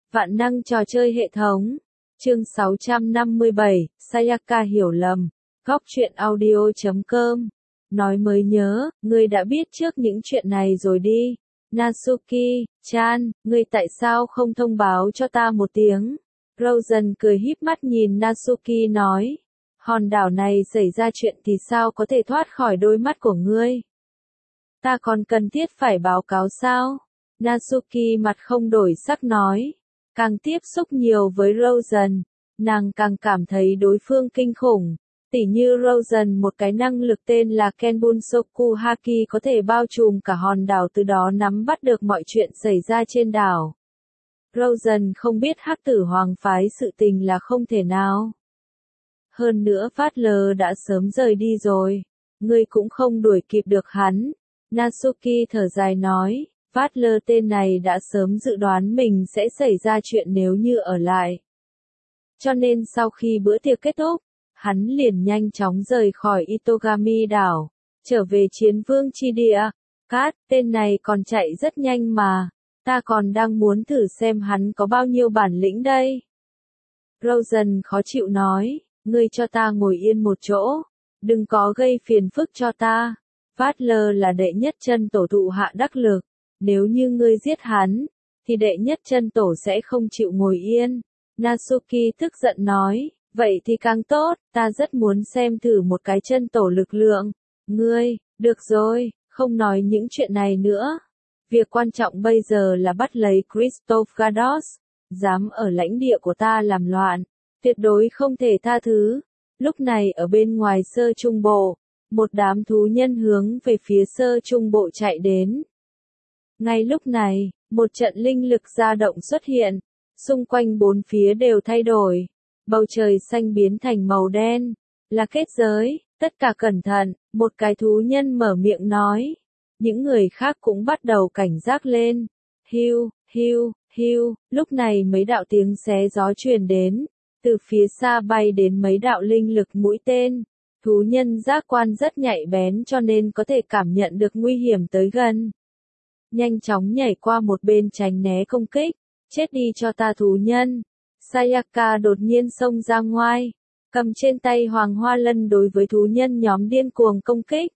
Vạn năng trò chơi hệ thống. Chương 657, Sayaka hiểu lầm. Góc truyện audio.com. Nói mới nhớ, ngươi đã biết trước những chuyện này rồi đi. Natsuki-chan, ngươi tại sao không thông báo cho ta một tiếng? Rosen cười híp mắt nhìn Natsuki nói. Hòn đảo này xảy ra chuyện thì sao có thể thoát khỏi đôi mắt của ngươi? Ta còn cần thiết phải báo cáo sao? Natsuki mặt không đổi sắc nói. Càng tiếp xúc nhiều với Rosen, nàng càng cảm thấy đối phương kinh khủng. Tỉ như Rosen một cái năng lực tên là Kenbunsoku Haki có thể bao trùm cả hòn đảo, từ đó nắm bắt được mọi chuyện xảy ra trên đảo. Rosen không biết Hắc Tử Hoàng phái sự tình là không thể nào. Hơn nữa Fatler đã sớm rời đi rồi. Ngươi cũng không đuổi kịp được hắn. Natsuki thở dài nói. Fatler tên này đã sớm dự đoán mình sẽ xảy ra chuyện nếu như ở lại. Cho nên sau khi bữa tiệc kết thúc, hắn liền nhanh chóng rời khỏi Itogami đảo, trở về Chiến Vương chi địa. Cát, tên này còn chạy rất nhanh mà, ta còn đang muốn thử xem hắn có bao nhiêu bản lĩnh đây. Rosen khó chịu nói, ngươi cho ta ngồi yên một chỗ, đừng có gây phiền phức cho ta. Fatler là đệ nhất chân tổ thụ hạ đắc lực. Nếu như ngươi giết hắn, thì đệ nhất chân tổ sẽ không chịu ngồi yên. Natsuki tức giận nói, vậy thì càng tốt, ta rất muốn xem thử một cái chân tổ lực lượng. Ngươi, được rồi, không nói những chuyện này nữa. Việc quan trọng bây giờ là bắt lấy Christoph Gardos. Dám ở lãnh địa của ta làm loạn, tuyệt đối không thể tha thứ. Lúc này ở bên ngoài Sơ Trung Bộ, một đám thú nhân hướng về phía Sơ Trung Bộ chạy đến. Ngay lúc này, một trận linh lực dao động xuất hiện, xung quanh bốn phía đều thay đổi, bầu trời xanh biến thành màu đen, là kết giới, tất cả cẩn thận, một cái thú nhân mở miệng nói. Những người khác cũng bắt đầu cảnh giác lên. Hiu, hiu, hiu, lúc này mấy đạo tiếng xé gió truyền đến, từ phía xa bay đến mấy đạo linh lực mũi tên. Thú nhân giác quan rất nhạy bén cho nên có thể cảm nhận được nguy hiểm tới gần. Nhanh chóng nhảy qua một bên tránh né công kích, chết đi cho ta thú nhân. Sayaka đột nhiên xông ra ngoài, cầm trên tay Hoàng Hoa Lân đối với thú nhân nhóm điên cuồng công kích.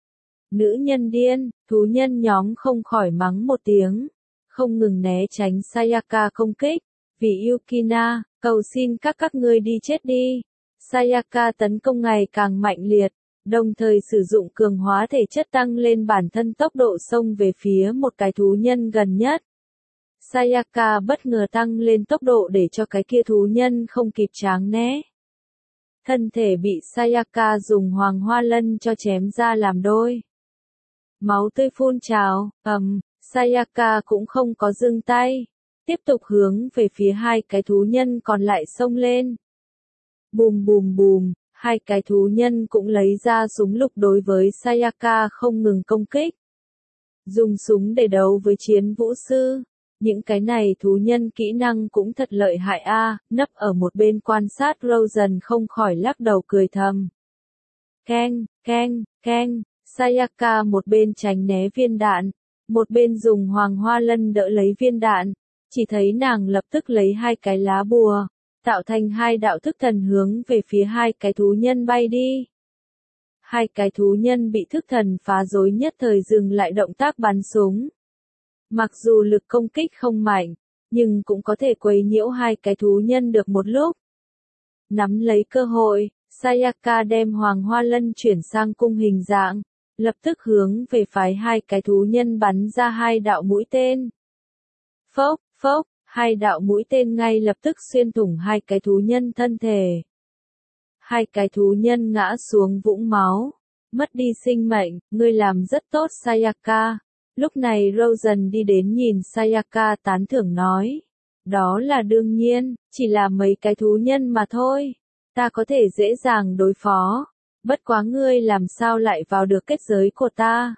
Nữ nhân điên, thú nhân nhóm không khỏi mắng một tiếng, không ngừng né tránh Sayaka công kích. Vì Yukina, cầu xin các ngươi đi chết đi. Sayaka tấn công ngày càng mạnh liệt, đồng thời sử dụng cường hóa thể chất tăng lên bản thân tốc độ xông về phía một cái thú nhân gần nhất. Sayaka bất ngờ tăng lên tốc độ để cho cái kia thú nhân không kịp tránh né. Thân thể bị Sayaka dùng Hoàng Hoa Lân cho chém ra làm đôi. Máu tươi phun trào, Sayaka cũng không có dừng tay, tiếp tục hướng về phía hai cái thú nhân còn lại xông lên. Bùm bùm bùm, hai cái thú nhân cũng lấy ra súng lục đối với Sayaka không ngừng công kích. Dùng súng để đấu với chiến vũ sư. Những cái này thú nhân kỹ năng cũng thật lợi hại a. Nấp ở một bên quan sát Rosen không khỏi lắc đầu cười thầm. Keng, keng, keng, Sayaka một bên tránh né viên đạn, một bên dùng Hoàng Hoa Lân đỡ lấy viên đạn. Chỉ thấy nàng lập tức lấy hai cái lá bùa, tạo thành hai đạo thức thần hướng về phía hai cái thú nhân bay đi. Hai cái thú nhân bị thức thần phá rối nhất thời dừng lại động tác bắn súng. Mặc dù lực công kích không mạnh, nhưng cũng có thể quấy nhiễu hai cái thú nhân được một lúc. Nắm lấy cơ hội, Sayaka đem Hoàng Hoa Lân chuyển sang cung hình dạng, lập tức hướng về phái hai cái thú nhân bắn ra hai đạo mũi tên. Phốc, phốc, hai đạo mũi tên ngay lập tức xuyên thủng hai cái thú nhân thân thể. Hai cái thú nhân ngã xuống vũng máu, mất đi sinh mệnh. Ngươi làm rất tốt Sayaka. Lúc này Rosen đi đến nhìn Sayaka tán thưởng nói. Đó là đương nhiên, chỉ là mấy cái thú nhân mà thôi. Ta có thể dễ dàng đối phó. Bất quá ngươi làm sao lại vào được kết giới của ta?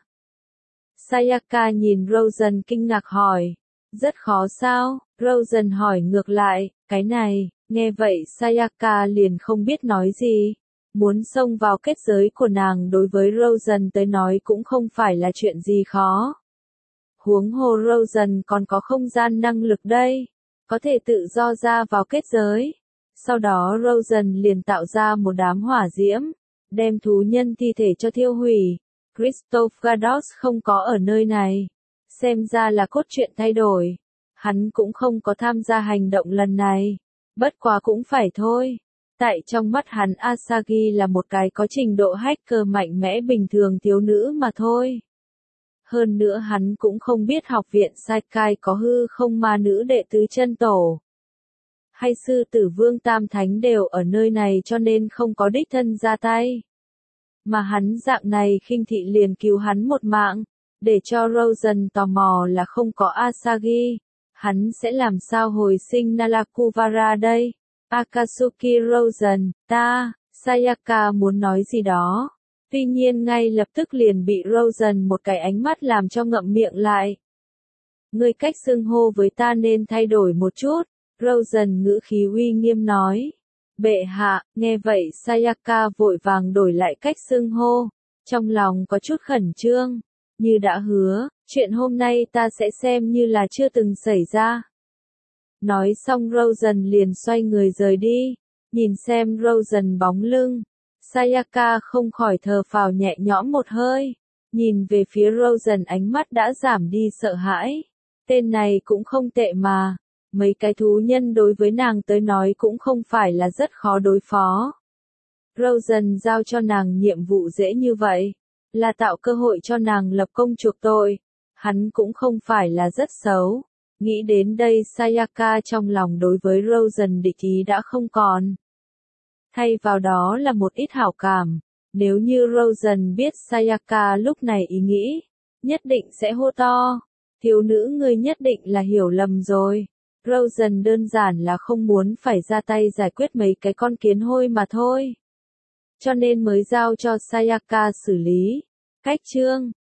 Sayaka nhìn Rosen kinh ngạc hỏi. Rất khó sao? Rosen hỏi ngược lại, cái này, nghe vậy Sayaka liền không biết nói gì. Muốn xông vào kết giới của nàng đối với Rosen tới nói cũng không phải là chuyện gì khó. Huống hồ Rosen còn có không gian năng lực đây. có thể tự do ra vào kết giới. Sau đó Rosen liền tạo ra một đám hỏa diễm, đem thú nhân thi thể cho thiêu hủy. Christoph Gadot không có ở nơi này. Xem ra là cốt truyện thay đổi. Hắn cũng không có tham gia hành động lần này. Bất quá cũng phải thôi. Tại trong mắt hắn Asagi là một cái có trình độ hacker mạnh mẽ bình thường thiếu nữ mà thôi. Hơn nữa hắn cũng không biết học viện Saikai có hư không ma nữ đệ tứ chân tổ. Hay sư tử vương tam thánh đều ở nơi này cho nên không có đích thân ra tay. Mà hắn dạng này khinh thị liền cứu hắn một mạng, để cho Rosen tò mò là không có Asagi. Hắn sẽ làm sao hồi sinh Nalakuvara đây? Akatsuki Rosen, Sayaka muốn nói gì đó. Tuy nhiên ngay lập tức liền bị Rosen một cái ánh mắt làm cho ngậm miệng lại. Ngươi cách xưng hô với ta nên thay đổi một chút, Rosen ngữ khí uy nghiêm nói. Bệ hạ, nghe vậy Sayaka vội vàng đổi lại cách xưng hô, trong lòng có chút khẩn trương, như đã hứa, chuyện hôm nay ta sẽ xem như là chưa từng xảy ra. Nói xong Rosen liền xoay người rời đi, nhìn xem Rosen bóng lưng, Sayaka không khỏi thở phào nhẹ nhõm một hơi, nhìn về phía Rosen ánh mắt đã giảm đi sợ hãi, tên này cũng không tệ mà. Mấy cái thú nhân đối với nàng tới nói cũng không phải là rất khó đối phó. Rosen giao cho nàng nhiệm vụ dễ như vậy, là tạo cơ hội cho nàng lập công chuộc tội. Hắn cũng không phải là rất xấu. Nghĩ đến đây Sayaka trong lòng đối với Rosen địch ý đã không còn. Thay vào đó là một ít hảo cảm. Nếu như Rosen biết Sayaka lúc này ý nghĩ, nhất định sẽ hô to. Thiếu nữ ngươi nhất định là hiểu lầm rồi. Rosen đơn giản là không muốn phải ra tay giải quyết mấy cái con kiến hôi mà thôi. Cho nên mới giao cho Sayaka xử lý. Cách chương